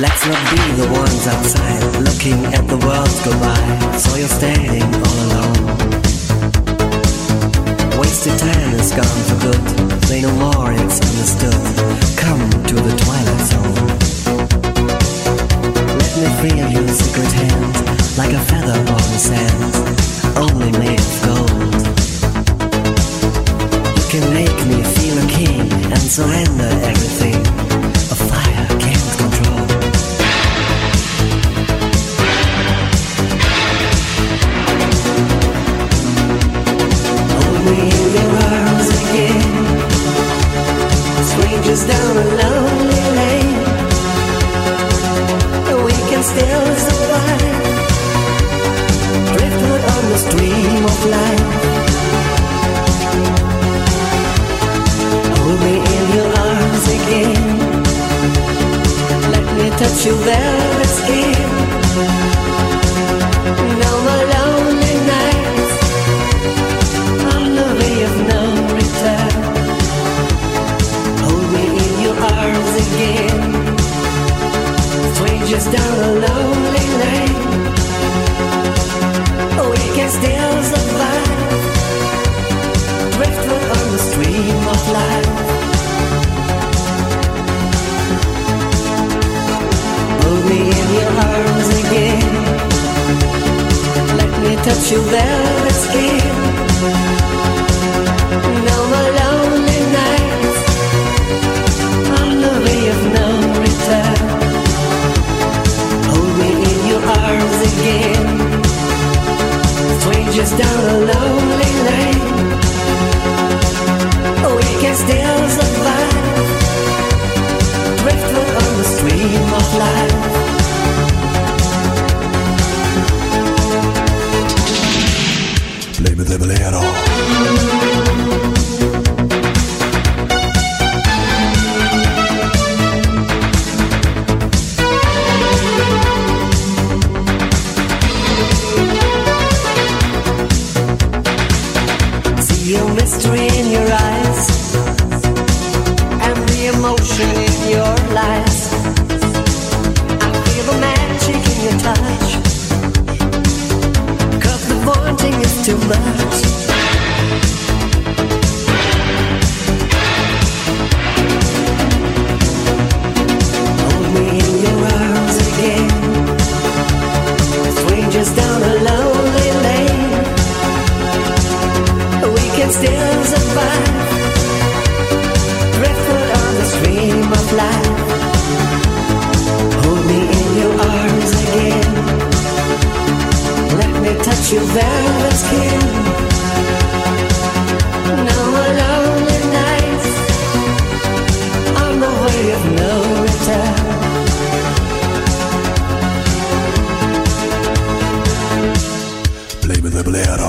Let's not be the ones outside looking at the world go by. So you're standing all alone. Wasted time is gone for good. Say no more, it's understood. Come to the twilight zone. Let me feel your secret hand, like a feather on the sand, only made of gold. You can make me feel a king and surrender everything a fire can't control. Hold me in your arms again, strangers down a lonely lane. We can still survive, driftwood on the stream of life. Hold me in your arms again, let me touch your velvet skin. No more lonely nights on the way of no return. Hold me in your arms again, strangers down a lonely lane. We can still survive, driftwood on the stream of life. Hold me in your arms again, let me touch your velvet skin. No more lonely nights on the way of no return. Hold me in your arms again, strangers down a lonely lane. We can still survive, driftwood on the stream of life. Play me the bolero. Mystery in your eyes and the emotion in your lies. I feel the magic in your touch, 'cause the wanting is too much. Hold me in your arms again, strangers down a lonely lane. We can still survive, driftwood on the stream of life. Hold me in your arms again, let me touch your velvet skin. No more lonely nights on the way of no return. Play me the bolero.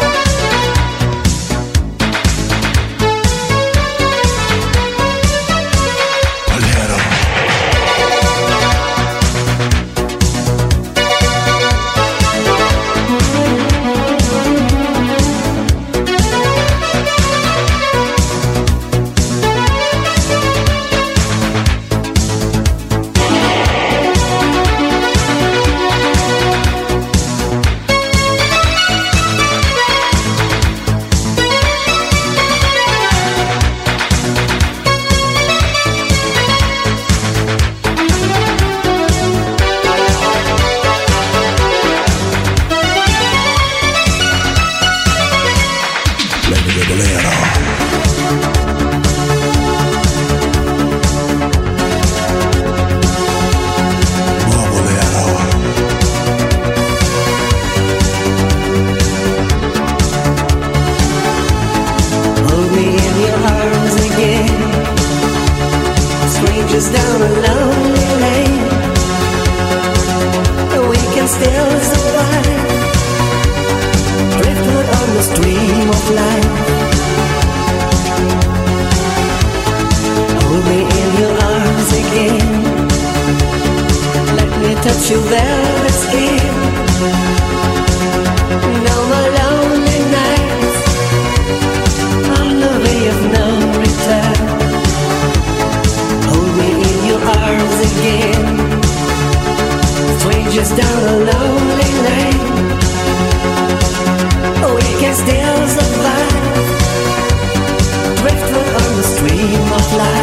Down a lonely lane, we can still survive, driftwood on the stream of life. Hold me in your arms again, let me touch your velvet skin. No more lonely nights on the way of no return. Hold me in your arms again, wages down a lonely lane. We can still survive, driftwood on the stream of life.